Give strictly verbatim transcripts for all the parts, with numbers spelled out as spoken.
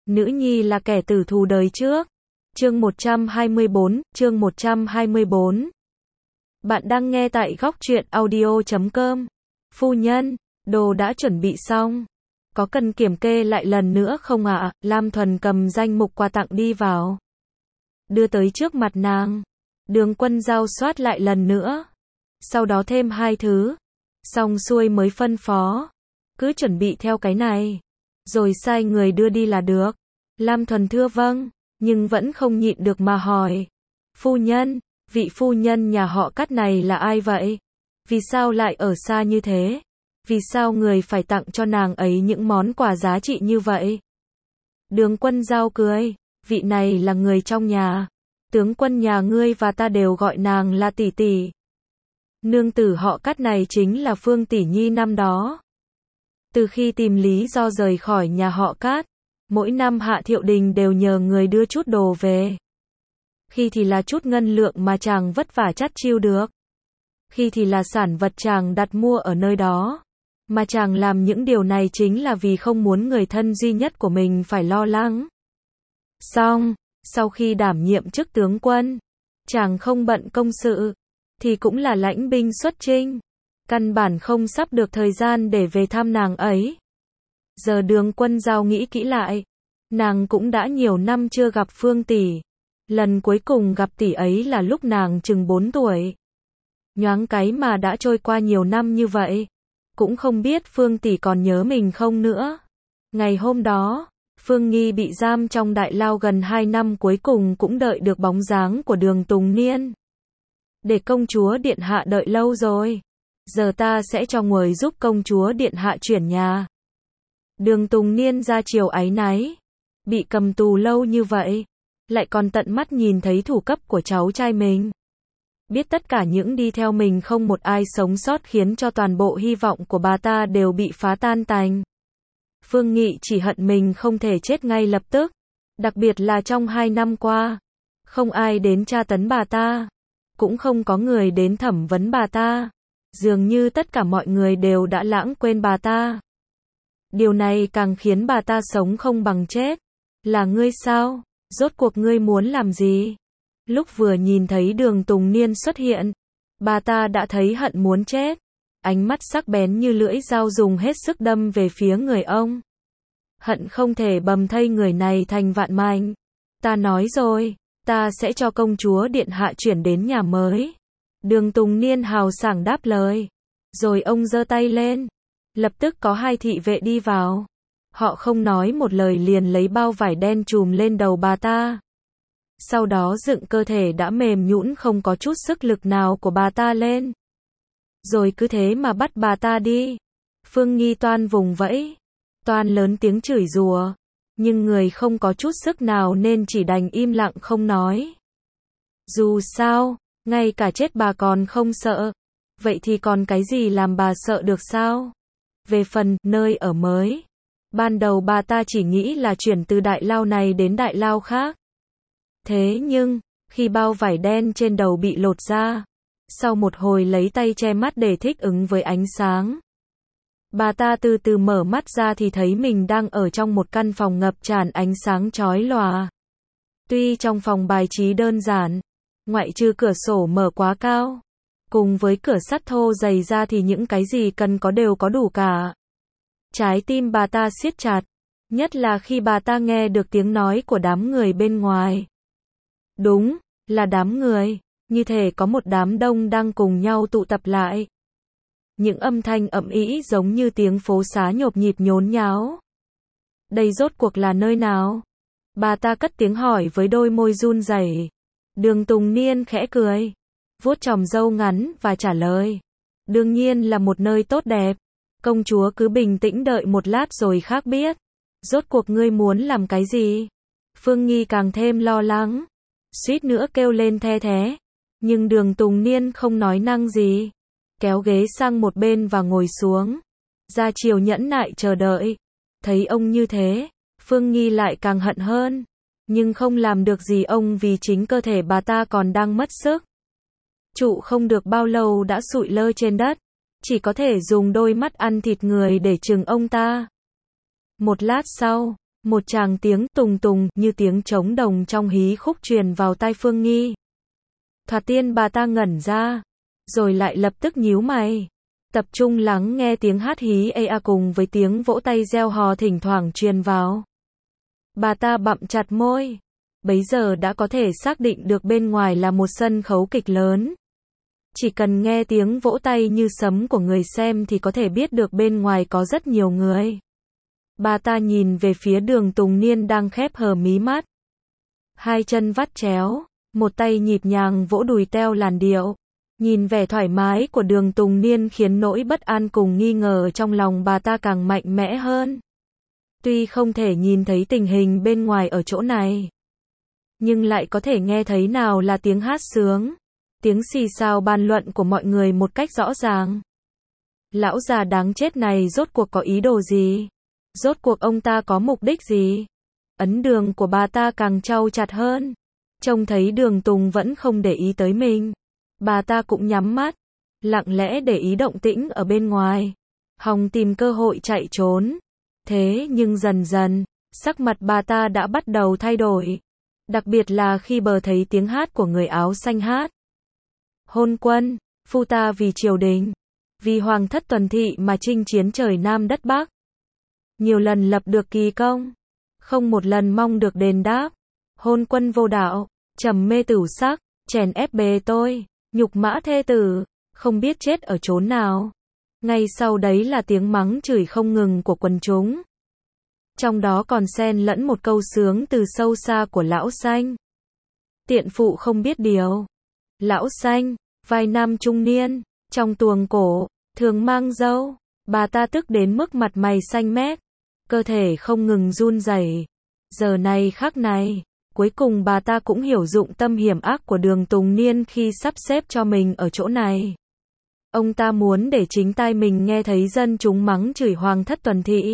Nữ nhi là kẻ tử thù đời trước. Chương một trăm hai mươi bốn, chương một trăm hai mươi bốn. Bạn đang nghe tại góc truyện audio chấm com. Phu nhân, đồ đã chuẩn bị xong. Có cần kiểm kê lại lần nữa không ạ? À? Lam Thuần cầm danh mục quà tặng đi vào. Đưa tới trước mặt nàng. Đường Quân Giao soát lại lần nữa. Sau đó thêm hai thứ. Xong xuôi mới phân phó. Cứ chuẩn bị theo cái này. Rồi sai người đưa đi là được. Lam Thuần thưa vâng, nhưng vẫn không nhịn được mà hỏi. Phu nhân, vị phu nhân nhà họ Cát này là ai vậy? Vì sao lại ở xa như thế? Vì sao người phải tặng cho nàng ấy những món quà giá trị như vậy? Đường Quân Giao cười, vị này là người trong nhà. Tướng quân nhà ngươi và ta đều gọi nàng là tỷ tỷ. Nương tử họ Cát này chính là Phương Tỷ Nhi năm đó. Từ khi tìm lý do rời khỏi nhà họ Cát, mỗi năm Hạ Thiệu Đình đều nhờ người đưa chút đồ về. Khi thì là chút ngân lượng mà chàng vất vả chắt chiu được. Khi thì là sản vật chàng đặt mua ở nơi đó. Mà chàng làm những điều này chính là vì không muốn người thân duy nhất của mình phải lo lắng. Xong, sau khi đảm nhiệm chức tướng quân, chàng không bận công sự, thì cũng là lãnh binh xuất chinh. Căn bản không sắp được thời gian để về thăm nàng ấy. Giờ Đường Quân Giao nghĩ kỹ lại, nàng cũng đã nhiều năm chưa gặp Phương tỷ. Lần cuối cùng gặp tỷ ấy là lúc nàng chừng bốn tuổi. Nhoáng cái mà đã trôi qua nhiều năm như vậy, cũng không biết Phương tỷ còn nhớ mình không nữa. Ngày hôm đó, Phương Nghi bị giam trong đại lao gần hai năm cuối cùng cũng đợi được bóng dáng của Đường Tùng Niên. Để công chúa điện hạ đợi lâu rồi. Giờ ta sẽ cho người giúp công chúa điện hạ chuyển nhà. Đường Tùng Niên ra chiều áy náy. Bị cầm tù lâu như vậy, lại còn tận mắt nhìn thấy thủ cấp của cháu trai mình. Biết tất cả những đi theo mình không một ai sống sót khiến cho toàn bộ hy vọng của bà ta đều bị phá tan tành. Phương Nghị chỉ hận mình không thể chết ngay lập tức. Đặc biệt là trong hai năm qua, không ai đến tra tấn bà ta. Cũng không có người đến thẩm vấn bà ta. Dường như tất cả mọi người đều đã lãng quên bà ta. Điều này càng khiến bà ta sống không bằng chết. Là ngươi sao? Rốt cuộc ngươi muốn làm gì? Lúc vừa nhìn thấy Đường Tùng Niên xuất hiện, bà ta đã thấy hận muốn chết. Ánh mắt sắc bén như lưỡi dao dùng hết sức đâm về phía người ông. Hận không thể bầm thây người này thành vạn mảnh. Ta nói rồi, ta sẽ cho công chúa điện hạ chuyển đến nhà mới. Đường Tùng Niên hào sảng đáp lời. Rồi ông giơ tay lên. Lập tức có hai thị vệ đi vào. Họ không nói một lời liền lấy bao vải đen trùm lên đầu bà ta. Sau đó dựng cơ thể đã mềm nhũn không có chút sức lực nào của bà ta lên. Rồi cứ thế mà bắt bà ta đi. Phương Nghi toan vùng vẫy. Toan lớn tiếng chửi rủa. Nhưng người không có chút sức nào nên chỉ đành im lặng không nói. Dù sao, ngay cả chết bà còn không sợ. Vậy thì còn cái gì làm bà sợ được sao? Về phần nơi ở mới, ban đầu bà ta chỉ nghĩ là chuyển từ đại lao này đến đại lao khác. Thế nhưng, khi bao vải đen trên đầu bị lột ra, sau một hồi lấy tay che mắt để thích ứng với ánh sáng, bà ta từ từ mở mắt ra thì thấy mình đang ở trong một căn phòng ngập tràn ánh sáng chói lòa. Tuy trong phòng bài trí đơn giản, ngoại trừ cửa sổ mở quá cao, cùng với cửa sắt thô dày ra thì những cái gì cần có đều có đủ cả. Trái tim bà ta siết chặt, nhất là khi bà ta nghe được tiếng nói của đám người bên ngoài. Đúng, là đám người, như thể có một đám đông đang cùng nhau tụ tập lại. Những âm thanh ầm ĩ giống như tiếng phố xá nhộp nhịp nhốn nháo. Đây rốt cuộc là nơi nào? Bà ta cất tiếng hỏi với đôi môi run rẩy. Đường Tùng Niên khẽ cười, vuốt chòm râu ngắn và trả lời. Đương nhiên là một nơi tốt đẹp. Công chúa cứ bình tĩnh đợi một lát rồi khác biết. Rốt cuộc ngươi muốn làm cái gì? Phương Nghi càng thêm lo lắng, suýt nữa kêu lên the thé. Nhưng Đường Tùng Niên không nói năng gì. Kéo ghế sang một bên và ngồi xuống. Ra chiều nhẫn nại chờ đợi. Thấy ông như thế, Phương Nghi lại càng hận hơn. Nhưng không làm được gì ông vì chính cơ thể bà ta còn đang mất sức. Trụ không được bao lâu đã sụi lơ trên đất. Chỉ có thể dùng đôi mắt ăn thịt người để trừng ông ta. Một lát sau, Một tràng tiếng tùng tùng như tiếng trống đồng trong hí khúc truyền vào tai Phương Nghi. Thoạt tiên bà ta ngẩn ra, rồi lại lập tức nhíu mày, tập trung lắng nghe tiếng hát hí ê a cùng với tiếng vỗ tay reo hò thỉnh thoảng truyền vào. Bà ta bặm chặt môi, bấy giờ đã có thể xác định được bên ngoài là một sân khấu kịch lớn. Chỉ cần nghe tiếng vỗ tay như sấm của người xem thì có thể biết được bên ngoài có rất nhiều người. Bà ta nhìn về phía Đường Tùng Niên đang khép hờ mí mắt. Hai chân vắt chéo, một tay nhịp nhàng vỗ đùi theo làn điệu. Nhìn vẻ thoải mái của Đường Tùng Niên khiến nỗi bất an cùng nghi ngờ trong lòng bà ta càng mạnh mẽ hơn. Tuy không thể nhìn thấy tình hình bên ngoài ở chỗ này, nhưng lại có thể nghe thấy nào là tiếng hát sướng, tiếng xì xào bàn luận của mọi người một cách rõ ràng. Lão già đáng chết này rốt cuộc có ý đồ gì? Rốt cuộc ông ta có mục đích gì? Ấn Đường của bà ta càng trau chặt hơn. Trông thấy Đường Tùng vẫn không để ý tới mình. Bà ta cũng nhắm mắt, lặng lẽ để ý động tĩnh ở bên ngoài, hòng tìm cơ hội chạy trốn. Thế nhưng dần dần, sắc mặt bà ta đã bắt đầu thay đổi. Đặc biệt là khi bờ thấy tiếng hát của người áo xanh hát. Hôn quân, phu ta vì triều đình, vì hoàng thất tuần thị mà chinh chiến trời Nam đất Bắc. Nhiều lần lập được kỳ công, không một lần mong được đền đáp. Hôn quân vô đạo, trầm mê tửu sắc, chèn ép bề tôi, nhục mã thê tử, không biết chết ở chốn nào. Ngay sau đấy là tiếng mắng chửi không ngừng của quần chúng. Trong đó còn xen lẫn một câu sướng từ sâu xa của lão xanh. Tiện phụ không biết điều. Lão xanh, vai nam trung niên, trong tuồng cổ, thường mang râu. Bà ta tức đến mức mặt mày xanh mét, cơ thể không ngừng run rẩy. Giờ này khắc này, cuối cùng bà ta cũng hiểu dụng tâm hiểm ác của Đường Tùng Niên khi sắp xếp cho mình ở chỗ này. Ông ta muốn để chính tai mình nghe thấy dân chúng mắng chửi hoàng thất tuần thị.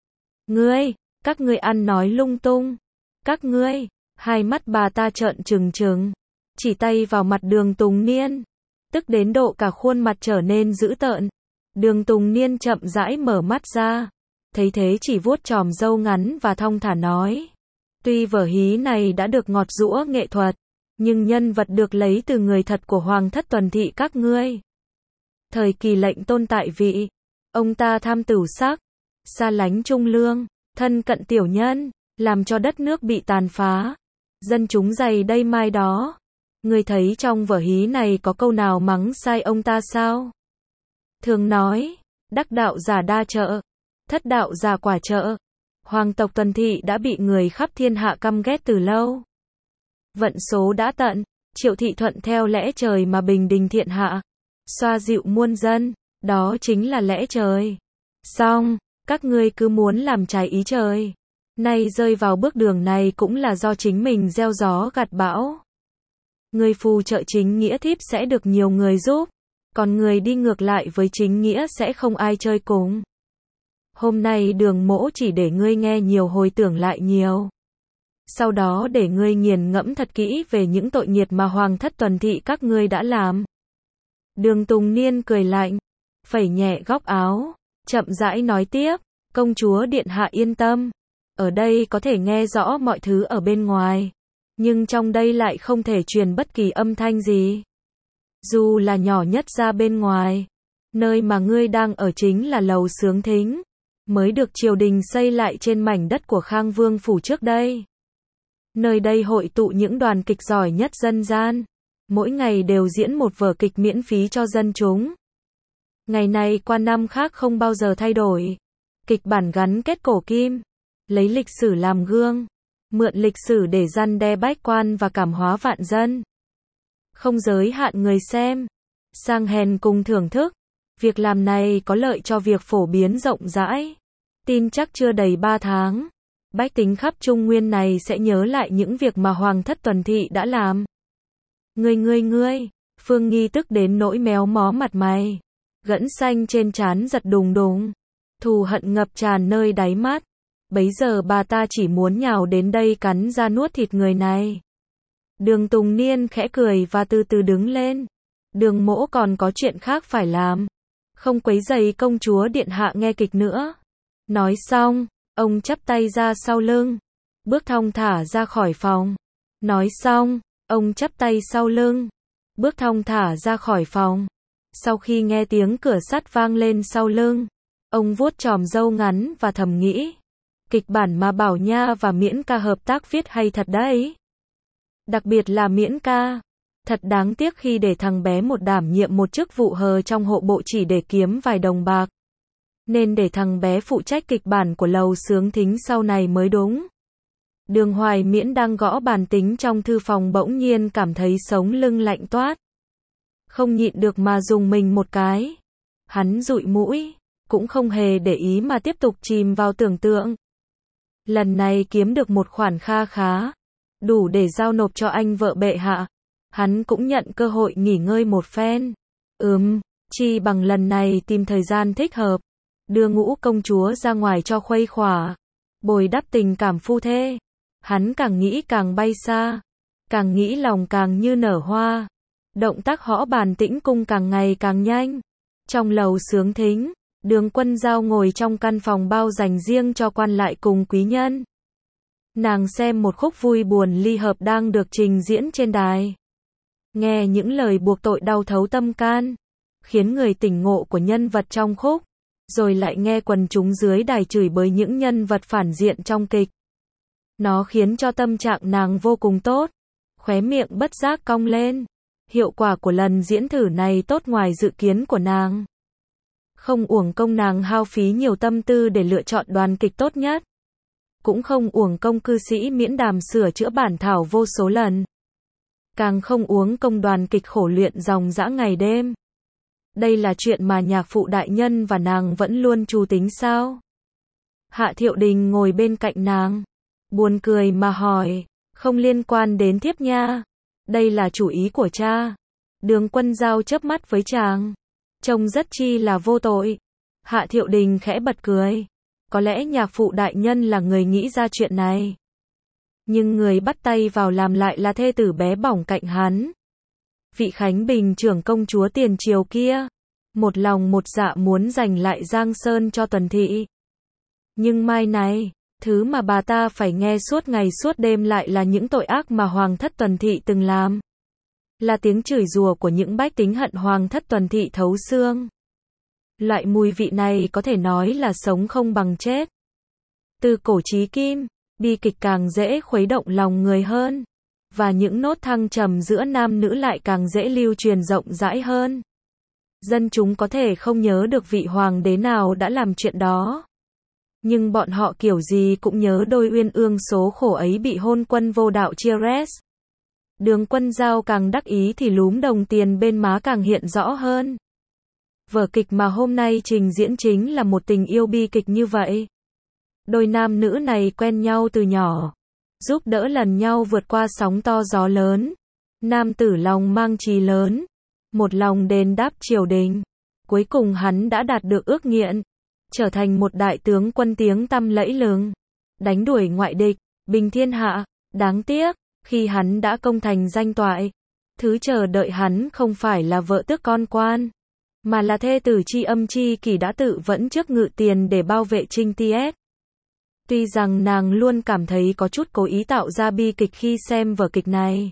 Ngươi, các ngươi ăn nói lung tung. Các ngươi, hai mắt bà ta trợn trừng trừng, chỉ tay vào mặt Đường Tùng Niên, tức đến độ cả khuôn mặt trở nên dữ tợn. Đường Tùng Niên chậm rãi mở mắt ra, thấy thế chỉ vuốt chòm râu ngắn và thong thả nói. Tuy vở hí này đã được ngọt giũa nghệ thuật, nhưng nhân vật được lấy từ người thật của hoàng thất tuần thị các ngươi. Thời kỳ lệnh tôn tại vị, ông ta tham tửu sắc, xa lánh trung lương, thân cận tiểu nhân, làm cho đất nước bị tàn phá, dân chúng dày đây mai đó. Ngươi thấy trong vở hí này có câu nào mắng sai ông ta sao? Thường nói, đắc đạo giả đa trợ, thất đạo giả quả trợ. Hoàng tộc tuần thị đã bị người khắp thiên hạ căm ghét từ lâu. Vận số đã tận, Triệu thị thuận theo lẽ trời mà bình định thiện hạ, xoa dịu muôn dân, đó chính là lẽ trời. Xong, các ngươi cứ muốn làm trái ý trời. Nay rơi vào bước đường này cũng là do chính mình gieo gió gặt bão. Người phù trợ chính nghĩa thiếp sẽ được nhiều người giúp, còn người đi ngược lại với chính nghĩa sẽ không ai chơi cùng. Hôm nay Đường mỗ chỉ để ngươi nghe nhiều hồi tưởng lại nhiều. Sau đó để ngươi nghiền ngẫm thật kỹ về những tội nghiệt mà hoàng thất tuần thị các ngươi đã làm. Đường Tùng Niên cười lạnh, phẩy nhẹ góc áo, chậm rãi nói tiếp, công chúa điện hạ yên tâm. Ở đây có thể nghe rõ mọi thứ ở bên ngoài, nhưng trong đây lại không thể truyền bất kỳ âm thanh gì. Dù là nhỏ nhất ra bên ngoài, nơi mà ngươi đang ở chính là lầu sướng thính, mới được triều đình xây lại trên mảnh đất của Khang Vương phủ trước đây. Nơi đây hội tụ những đoàn kịch giỏi nhất dân gian, mỗi ngày đều diễn một vở kịch miễn phí cho dân chúng. Ngày này qua năm khác không bao giờ thay đổi. Kịch bản gắn kết cổ kim, lấy lịch sử làm gương, mượn lịch sử để răn đe bách quan và cảm hóa vạn dân. Không giới hạn người xem, sang hèn cùng thưởng thức. Việc làm này có lợi cho việc phổ biến rộng rãi. Tin chắc chưa đầy ba tháng, bách tính khắp Trung Nguyên này sẽ nhớ lại những việc mà hoàng thất tuần thị đã làm. Ngươi ngươi ngươi, Phương Nghi tức đến nỗi méo mó mặt mày, gẫn xanh trên trán giật đùng đùng, thù hận ngập tràn nơi đáy mắt. Bấy giờ bà ta chỉ muốn nhào đến đây cắn ra nuốt thịt người này. Đường Tùng Niên khẽ cười và từ từ đứng lên. Đường mỗ còn có chuyện khác phải làm, không quấy rầy công chúa điện hạ nghe kịch nữa. Nói xong, Ông chắp tay ra sau lưng, bước thong thả ra khỏi phòng. Nói xong, ông chắp tay sau lưng, bước thong thả ra khỏi phòng. Sau khi nghe tiếng cửa sắt vang lên sau lưng, ông vuốt chòm râu ngắn và thầm nghĩ, kịch bản mà Bảo Nha và Miễn Ca hợp tác viết hay thật đấy. Đặc biệt là Miễn Ca. Thật đáng tiếc khi để thằng bé một đảm nhiệm một chức vụ hờ trong hộ bộ chỉ để kiếm vài đồng bạc. Nên để thằng bé phụ trách kịch bản của Lầu Xướng Thính sau này mới đúng. Đường Hoài Miễn đang gõ bàn tính trong thư phòng bỗng nhiên cảm thấy sống lưng lạnh toát. Không nhịn được mà dùng mình một cái. Hắn dụi mũi, cũng không hề để ý mà tiếp tục chìm vào tưởng tượng. Lần này kiếm được một khoản kha khá, đủ để giao nộp cho anh vợ bệ hạ. Hắn cũng nhận cơ hội nghỉ ngơi một phen. Ừm, chi bằng lần này tìm thời gian thích hợp, đưa Ngũ công chúa ra ngoài cho khuây khỏa, bồi đắp tình cảm phu thê. Hắn càng nghĩ càng bay xa, càng nghĩ lòng càng như nở hoa. Động tác hõ bàn tĩnh cung càng ngày càng nhanh. Trong Lầu Xướng Thính, Đường Quân Giao ngồi trong căn phòng bao dành riêng cho quan lại cùng quý nhân. Nàng xem một khúc vui buồn ly hợp đang được trình diễn trên đài. Nghe những lời buộc tội đau thấu tâm can, khiến người tỉnh ngộ của nhân vật trong khúc, rồi lại nghe quần chúng dưới đài chửi bới những nhân vật phản diện trong kịch. Nó khiến cho tâm trạng nàng vô cùng tốt, khóe miệng bất giác cong lên. Hiệu quả của lần diễn thử này tốt ngoài dự kiến của nàng. Không uổng công nàng hao phí nhiều tâm tư để lựa chọn đoàn kịch tốt nhất. Cũng không uổng công cư sĩ Miễn Đàm sửa chữa bản thảo vô số lần. Càng không uống công đoàn kịch khổ luyện dòng dã ngày đêm. Đây là chuyện mà nhạc phụ đại nhân và nàng vẫn luôn chu tính sao? Hạ Thiệu Đình ngồi bên cạnh nàng, buồn cười mà hỏi, không liên quan đến thiếp nha. Đây là chủ ý của cha. Đường Quân Giao chớp mắt với chàng, trông rất chi là vô tội. Hạ Thiệu Đình khẽ bật cười. Có lẽ nhạc phụ đại nhân là người nghĩ ra chuyện này. Nhưng người bắt tay vào làm lại là thê tử bé bỏng cạnh hắn. Vị Khánh Bình trưởng công chúa tiền triều kia. Một lòng một dạ muốn giành lại Giang Sơn cho Tuần Thị. Nhưng mai này, thứ mà bà ta phải nghe suốt ngày suốt đêm lại là những tội ác mà Hoàng thất Tuần Thị từng làm. Là tiếng chửi rủa của những bách tính hận Hoàng thất Tuần Thị thấu xương. Loại mùi vị này có thể nói là sống không bằng chết. Từ cổ chí kim, bi kịch càng dễ khuấy động lòng người hơn. Và những nốt thăng trầm giữa nam nữ lại càng dễ lưu truyền rộng rãi hơn. Dân chúng có thể không nhớ được vị hoàng đế nào đã làm chuyện đó. Nhưng bọn họ kiểu gì cũng nhớ đôi uyên ương số khổ ấy bị hôn quân vô đạo chia rest. Đường Quân Giao càng đắc ý thì lúm đồng tiền bên má càng hiện rõ hơn. Vở kịch mà hôm nay trình diễn chính là một tình yêu bi kịch như vậy. Đôi nam nữ này quen nhau từ nhỏ, giúp đỡ lần nhau vượt qua sóng to gió lớn. Nam tử lòng mang chí lớn, một lòng đền đáp triều đình. Cuối cùng hắn đã đạt được ước nguyện, trở thành một đại tướng quân tiếng tăm lẫy lừng, đánh đuổi ngoại địch, bình thiên hạ. Đáng tiếc, khi hắn đã công thành danh toại, thứ chờ đợi hắn không phải là vợ tước con quan, mà là thê tử tri âm tri kỷ đã tự vẫn trước ngự tiền để bảo vệ Trinh Tiết. Tuy rằng nàng luôn cảm thấy có chút cố ý tạo ra bi kịch khi xem vở kịch này.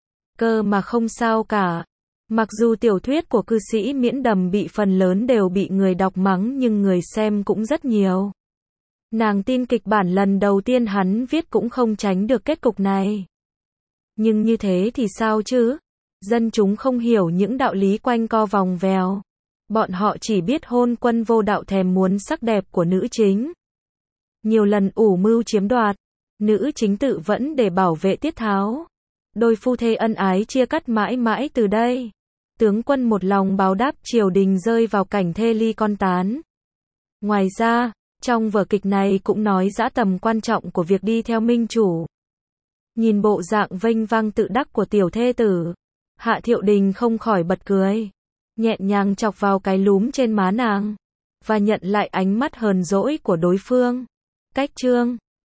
Cơ mà không sao cả. Mặc dù tiểu thuyết của cư sĩ Miễn Đầm bị phần lớn đều bị người đọc mắng nhưng người xem cũng rất nhiều. Nàng tin kịch bản lần đầu tiên hắn viết cũng không tránh được kết cục này. Nhưng như thế thì sao chứ? Dân chúng không hiểu những đạo lý quanh co vòng vèo. Bọn họ chỉ biết hôn quân vô đạo thèm muốn sắc đẹp của nữ chính. Nhiều lần ủ mưu chiếm đoạt, nữ chính tự vẫn để bảo vệ Tiết Tháo. Đôi phu thê ân ái chia cắt mãi mãi từ đây. Tướng quân một lòng báo đáp triều đình rơi vào cảnh thê ly con tán. Ngoài ra, trong vở kịch này cũng nói rõ tầm quan trọng của việc đi theo minh chủ. Nhìn bộ dạng vênh vang tự đắc của tiểu thê tử, Hạ Thiệu Đình không khỏi bật cười, nhẹ nhàng chọc vào cái lúm trên má nàng, và nhận lại ánh mắt hờn dỗi của đối phương. Cách chương